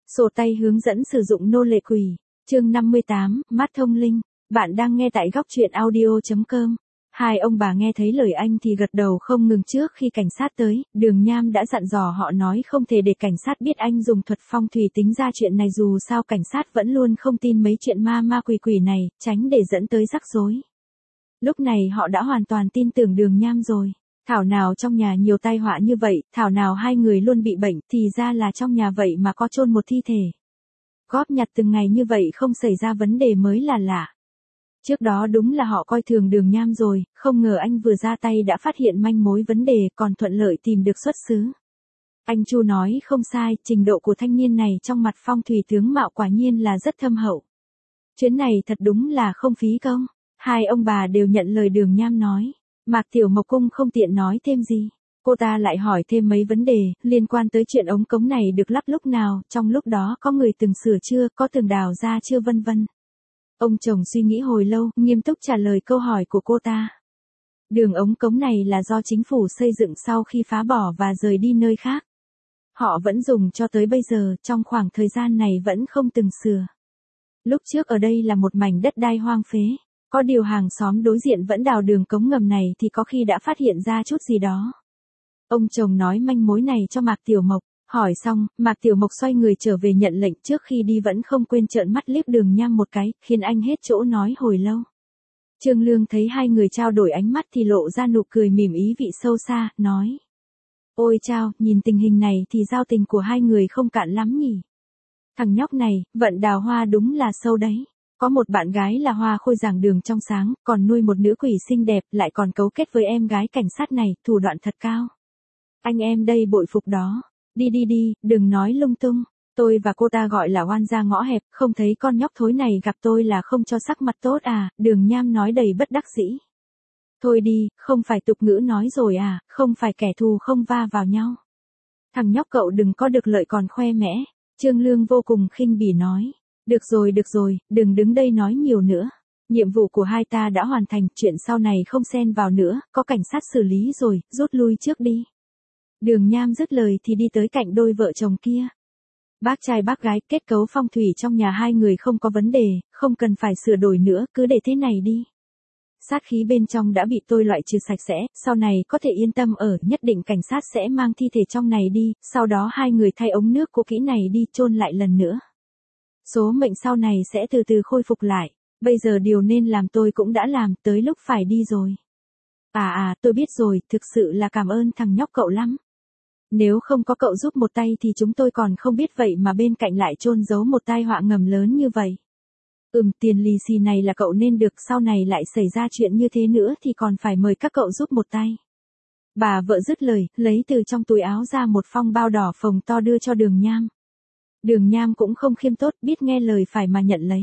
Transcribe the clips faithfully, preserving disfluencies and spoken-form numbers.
Sổ tay hướng dẫn sử dụng nô lệ quỷ. Chương năm mươi tám, mắt thông linh. Bạn đang nghe tại góc truyện audio chấm com. Hai ông bà nghe thấy lời anh thì gật đầu không ngừng. Trước khi cảnh sát tới, Đường Nham đã dặn dò họ nói không thể để cảnh sát biết anh dùng thuật phong thủy tính ra chuyện này, dù sao cảnh sát vẫn luôn không tin mấy chuyện ma ma quỷ quỷ này, tránh để dẫn tới rắc rối. Lúc này họ đã hoàn toàn tin tưởng Đường Nham rồi. Thảo nào trong nhà nhiều tai họa như vậy, thảo nào hai người luôn bị bệnh, thì ra là trong nhà vậy mà có chôn một thi thể. Góp nhặt từng ngày như vậy không xảy ra vấn đề mới là lạ. Trước đó đúng là họ coi thường Đường Nham rồi, không ngờ anh vừa ra tay đã phát hiện manh mối vấn đề, còn thuận lợi tìm được xuất xứ. Anh Chu nói không sai, trình độ của thanh niên này trong mặt phong thủy tướng mạo quả nhiên là rất thâm hậu. Chuyến này thật đúng là không phí công. Hai ông bà đều nhận lời Đường Nham nói. Mạc Tiểu Mộc Cung không tiện nói thêm gì. Cô ta lại hỏi thêm mấy vấn đề liên quan tới chuyện ống cống này được lắp lúc nào, trong lúc đó có người từng sửa chưa, có từng đào ra chưa, vân vân. Ông chồng suy nghĩ hồi lâu, nghiêm túc trả lời câu hỏi của cô ta. Đường ống cống này là do chính phủ xây dựng sau khi phá bỏ và rời đi nơi khác. Họ vẫn dùng cho tới bây giờ, trong khoảng thời gian này vẫn không từng sửa. Lúc trước ở đây là một mảnh đất đai hoang phế. Có điều hàng xóm đối diện vẫn đào đường cống ngầm này thì có khi đã phát hiện ra chút gì đó. Ông chồng nói manh mối này cho Mạc Tiểu Mộc. Hỏi xong, Mạc Tiểu Mộc xoay người trở về nhận lệnh, trước khi đi vẫn không quên trợn mắt liếc Đường Nham một cái, khiến anh hết chỗ nói hồi lâu. Trương Lương thấy hai người trao đổi ánh mắt thì lộ ra nụ cười mỉm ý vị sâu xa, nói. Ôi chao, nhìn tình hình này thì giao tình của hai người không cạn lắm nhỉ. Thằng nhóc này, vận đào hoa đúng là sâu đấy. Có một bạn gái là hoa khôi giảng đường trong sáng, còn nuôi một nữ quỷ xinh đẹp, lại còn cấu kết với em gái cảnh sát này, thủ đoạn thật cao. Anh em đây bội phục đó. Đi đi đi, đừng nói lung tung. Tôi và cô ta gọi là oan gia ngõ hẹp, không thấy con nhóc thối này gặp tôi là không cho sắc mặt tốt à, Đường Nham nói đầy bất đắc dĩ. Thôi đi, không phải tục ngữ nói rồi à, không phải kẻ thù không va vào nhau. Thằng nhóc cậu đừng có được lợi còn khoe mẽ. Trương Lương vô cùng khinh bỉ nói. Được rồi được rồi, đừng đứng đây nói nhiều nữa. Nhiệm vụ của hai ta đã hoàn thành, chuyện sau này không xen vào nữa, có cảnh sát xử lý rồi, rút lui trước đi. Đường Nham dứt lời thì đi tới cạnh đôi vợ chồng kia. Bác trai bác gái, kết cấu phong thủy trong nhà hai người không có vấn đề, không cần phải sửa đổi nữa, cứ để thế này đi. Sát khí bên trong đã bị tôi loại trừ sạch sẽ, sau này có thể yên tâm ở, nhất định cảnh sát sẽ mang thi thể trong này đi, sau đó hai người thay ống nước cũ kỹ này đi chôn lại lần nữa. Số mệnh sau này sẽ từ từ khôi phục lại, bây giờ điều nên làm tôi cũng đã làm, tới lúc phải đi rồi. À à, tôi biết rồi, thực sự là cảm ơn thằng nhóc cậu lắm. Nếu không có cậu giúp một tay thì chúng tôi còn không biết vậy mà bên cạnh lại chôn giấu một tai họa ngầm lớn như vậy. Ừm, tiền lì xì này là cậu nên được, sau này lại xảy ra chuyện như thế nữa thì còn phải mời các cậu giúp một tay. Bà vợ dứt lời, lấy từ trong túi áo ra một phong bao đỏ phồng to đưa cho Đường Nham. Đường Nham cũng không khiêm tốt, biết nghe lời phải mà nhận lấy.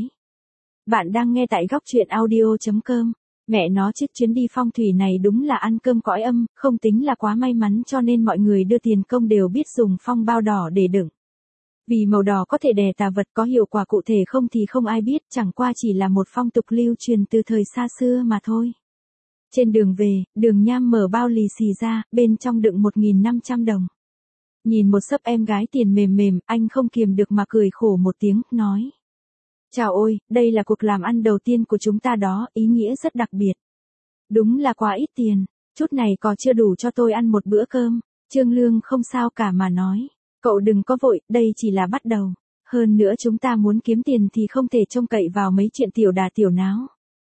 Bạn đang nghe tại góc truyện audio chấm com. Mẹ nó chứ, chuyến đi phong thủy này đúng là ăn cơm cõi âm, không tính là quá may mắn cho nên mọi người đưa tiền công đều biết dùng phong bao đỏ để đựng. Vì màu đỏ có thể đè tà vật, có hiệu quả cụ thể không thì không ai biết, chẳng qua chỉ là một phong tục lưu truyền từ thời xa xưa mà thôi. Trên đường về, Đường Nham mở bao lì xì ra, bên trong đựng một nghìn năm trăm đồng. Nhìn một xấp em gái tiền mềm mềm, anh không kiềm được mà cười khổ một tiếng, nói. Chào ôi, đây là cuộc làm ăn đầu tiên của chúng ta đó, ý nghĩa rất đặc biệt. Đúng là quá ít tiền, chút này có chưa đủ cho tôi ăn một bữa cơm. Trương Lương không sao cả mà nói. Cậu đừng có vội, đây chỉ là bắt đầu. Hơn nữa chúng ta muốn kiếm tiền thì không thể trông cậy vào mấy chuyện tiểu đà tiểu náo.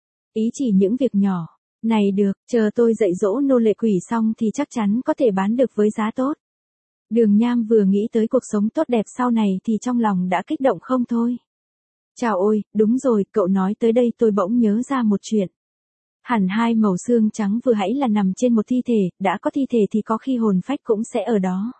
Ý chỉ những việc nhỏ. Này được, chờ tôi dạy dỗ nô lệ quỷ xong thì chắc chắn có thể bán được với giá tốt. Đường Nham vừa nghĩ tới cuộc sống tốt đẹp sau này thì trong lòng đã kích động không thôi. Chào ôi, đúng rồi, cậu nói tới đây tôi bỗng nhớ ra một chuyện. Hẳn hai mẩu xương trắng vừa hãy là nằm trên một thi thể, đã có thi thể thì có khi hồn phách cũng sẽ ở đó.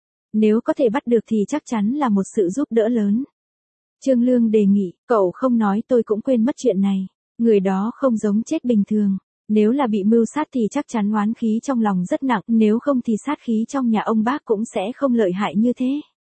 Nếu có thể bắt được thì chắc chắn là một sự giúp đỡ lớn. Trương Lương đề nghị, cậu không nói tôi cũng quên mất chuyện này. Người đó không giống chết bình thường. Nếu là bị mưu sát thì chắc chắn oán khí trong lòng rất nặng, nếu không thì sát khí trong nhà ông bác cũng sẽ không lợi hại như thế.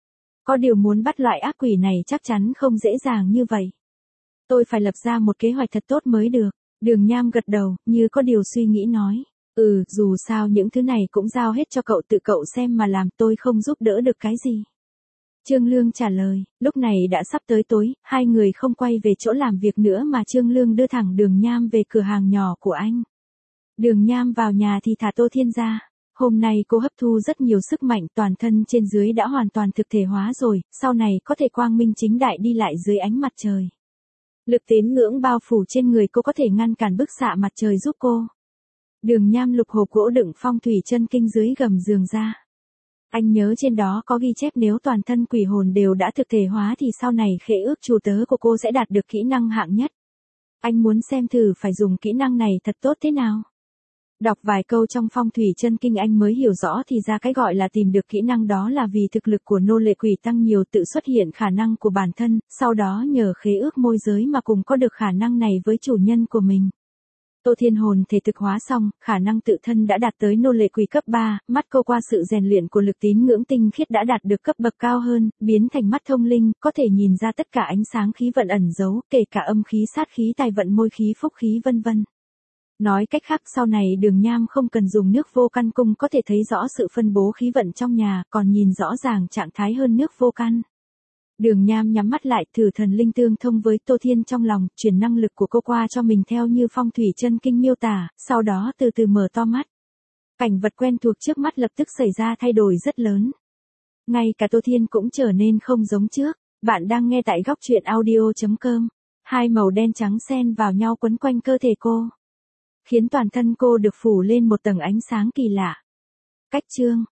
Có điều muốn bắt loại ác quỷ này chắc chắn không dễ dàng như vậy. Tôi phải lập ra một kế hoạch thật tốt mới được. Đường Nham gật đầu, như có điều suy nghĩ nói. Ừ, dù sao những thứ này cũng giao hết cho cậu, tự cậu xem mà làm, tôi không giúp đỡ được cái gì. Trương Lương trả lời, lúc này đã sắp tới tối, hai người không quay về chỗ làm việc nữa mà Trương Lương đưa thẳng Đường Nham về cửa hàng nhỏ của anh. Đường Nham vào nhà thì thả Tô Thiên ra. Hôm nay cô hấp thu rất nhiều sức mạnh, toàn thân trên dưới đã hoàn toàn thực thể hóa rồi, sau này có thể quang minh chính đại đi lại dưới ánh mặt trời. Lực tín ngưỡng bao phủ trên người cô có thể ngăn cản bức xạ mặt trời giúp cô. Đường Nham lục hộp gỗ đựng phong thủy chân kinh dưới gầm giường ra. Anh nhớ trên đó có ghi chép nếu toàn thân quỷ hồn đều đã thực thể hóa thì sau này khế ước chủ tớ của cô sẽ đạt được kỹ năng hạng nhất. Anh muốn xem thử phải dùng kỹ năng này thật tốt thế nào. Đọc vài câu trong phong thủy chân kinh anh mới hiểu rõ thì ra cái gọi là tìm được kỹ năng đó là vì thực lực của nô lệ quỷ tăng nhiều tự xuất hiện khả năng của bản thân, sau đó nhờ khế ước môi giới mà cùng có được khả năng này với chủ nhân của mình. Tô Thiên hồn thể thực hóa xong, khả năng tự thân đã đạt tới nô lệ quỷ cấp ba, mắt cô qua sự rèn luyện của lực tín ngưỡng tinh khiết đã đạt được cấp bậc cao hơn, biến thành mắt thông linh, có thể nhìn ra tất cả ánh sáng khí vận ẩn giấu, kể cả âm khí sát khí tài vận môi khí phúc khí vân vân. Nói cách khác sau này Đường Nham không cần dùng nước vô căn cung có thể thấy rõ sự phân bố khí vận trong nhà, còn nhìn rõ ràng trạng thái hơn nước vô căn. Đường Nham nhắm mắt lại thử thần linh tương thông với Tô Thiên trong lòng, truyền năng lực của cô qua cho mình theo như phong thủy chân kinh miêu tả, sau đó từ từ mở to mắt. Cảnh vật quen thuộc trước mắt lập tức xảy ra thay đổi rất lớn. Ngay cả Tô Thiên cũng trở nên không giống trước. Bạn đang nghe tại góc truyện audio chấm com. Hai màu đen trắng xen vào nhau quấn quanh cơ thể cô, khiến toàn thân cô được phủ lên một tầng ánh sáng kỳ lạ. Cách chương